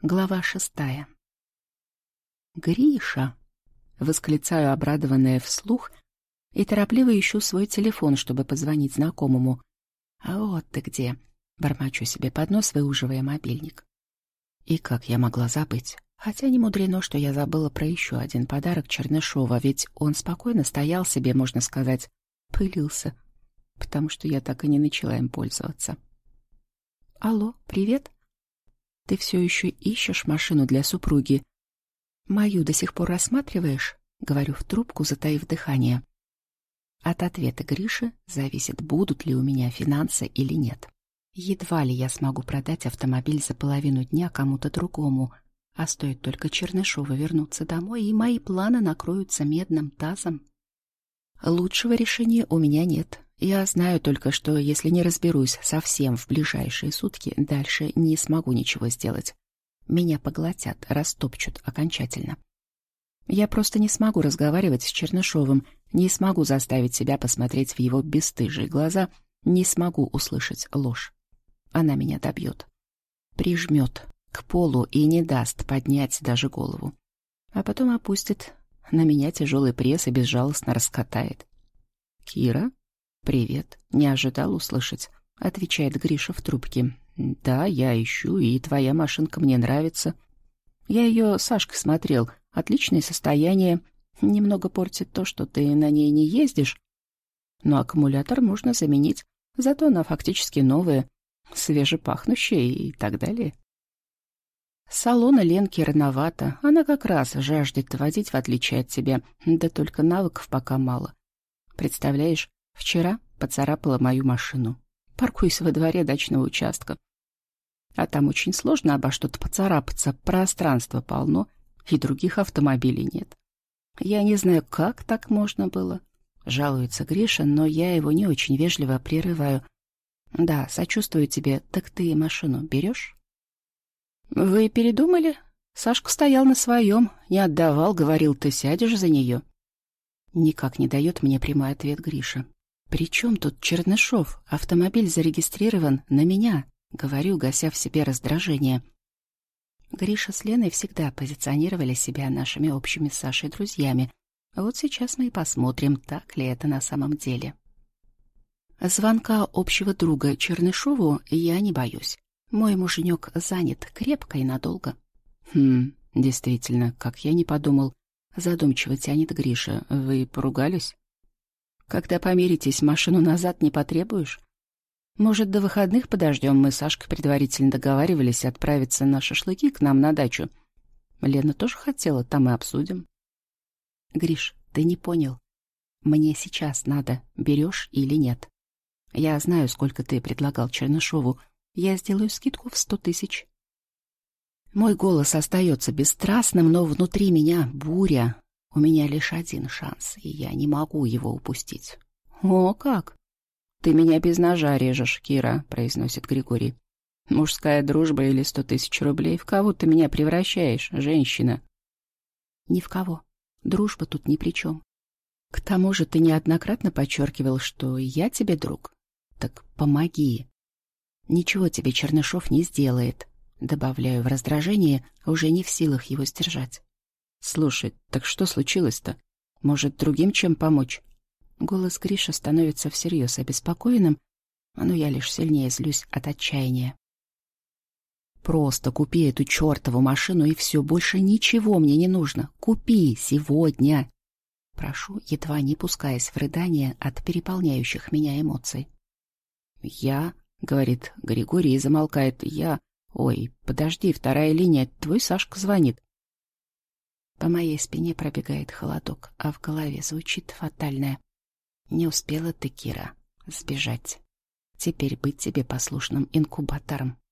Глава 6. «Гриша!» — восклицаю, обрадованная вслух, и торопливо ищу свой телефон, чтобы позвонить знакомому. «А вот ты где!» — бормочу себе под нос, выуживая мобильник. И как я могла забыть? Хотя не мудрено, что я забыла про еще один подарок Чернышова, ведь он спокойно стоял себе, можно сказать, пылился, потому что я так и не начала им пользоваться. «Алло, привет? Ты все еще ищешь машину для супруги? Мою до сих пор рассматриваешь?» — говорю в трубку, затаив дыхание. От ответа Гриши зависит, будут ли у меня финансы или нет. Едва ли я смогу продать автомобиль за половину дня кому-то другому, а стоит только Чернышову вернуться домой, и мои планы накроются медным тазом. Лучшего решения у меня нет. Я знаю только, что если не разберусь совсем в ближайшие сутки, дальше не смогу ничего сделать. Меня поглотят, растопчут окончательно. Я просто не смогу разговаривать с Чернышовым, не смогу заставить себя посмотреть в его бесстыжие глаза, не смогу услышать ложь. Она меня добьет, прижмет к полу и не даст поднять даже голову. А потом опустит на меня тяжелый пресс и безжалостно раскатает. «Кира? Привет. Не ожидал услышать», — отвечает Гриша в трубке. «Да, я ищу, и твоя машинка мне нравится. Я ее Сашкой смотрел. Отличное состояние. Немного портит то, что ты на ней не ездишь. Но аккумулятор можно заменить. Зато она фактически новая, свежепахнущая и так далее. Салона Ленки рановато. Она как раз жаждет водить, в отличие от тебя. Да только навыков пока мало. Представляешь, вчера поцарапала мою машину. Паркуюсь во дворе дачного участка. А там очень сложно обо что-то поцарапаться. Пространства полно, и других автомобилей нет. Я не знаю, как так можно было. Жалуется Гриша, но я его не очень вежливо прерываю. Да, сочувствую тебе. Так ты машину берешь? Вы передумали? Сашка стоял на своем, не отдавал, говорил, ты сядешь за нее. Никак не дает мне прямой ответ Гриша. «При чем тут Чернышов? Автомобиль зарегистрирован на меня», — говорю, гася в себе раздражение. Гриша с Леной всегда позиционировали себя нашими общими с Сашей друзьями. Вот сейчас мы и посмотрим, так ли это на самом деле. Звонка общего друга Чернышову я не боюсь. Мой муженек занят крепко и надолго. Действительно, как я не подумал. Задумчиво тянет Гриша. Вы поругались? Когда помиритесь, машину назад не потребуешь? Может, до выходных подождем? Мы с Сашкой предварительно договаривались отправиться на шашлыки к нам на дачу. Лена тоже хотела, там и обсудим. Гриш, ты не понял. Мне сейчас надо, берешь или нет. Я знаю, сколько ты предлагал Чернышову. Я сделаю скидку в 100 000. Мой голос остается бесстрастным, но внутри меня буря. У меня лишь один шанс, и я не могу его упустить. «О, как! Ты меня без ножа режешь, Кира», — произносит Григорий. «Мужская дружба или 100 000 рублей? В кого ты меня превращаешь, женщина?» «Ни в кого. Дружба тут ни при чем. К тому же ты неоднократно подчеркивал, что я тебе друг. Так помоги. Ничего тебе Чернышов не сделает». Добавляю в раздражение, уже не в силах его сдержать. «Слушай, так что случилось-то? Может, другим чем помочь?» Голос Гриши становится всерьез обеспокоенным, но я лишь сильнее злюсь от отчаяния. «Просто купи эту чертову машину, и все, больше ничего мне не нужно. Купи сегодня!» Прошу, едва не пускаясь в рыдание от переполняющих меня эмоций. «Я...» — говорит Григорий и замолкает. «Я... Ой, подожди, вторая линия, твой Сашка звонит». По моей спине пробегает холодок, а в голове звучит фатальное. «Не успела ты, Кира, сбежать. Теперь быть тебе послушным инкубатором».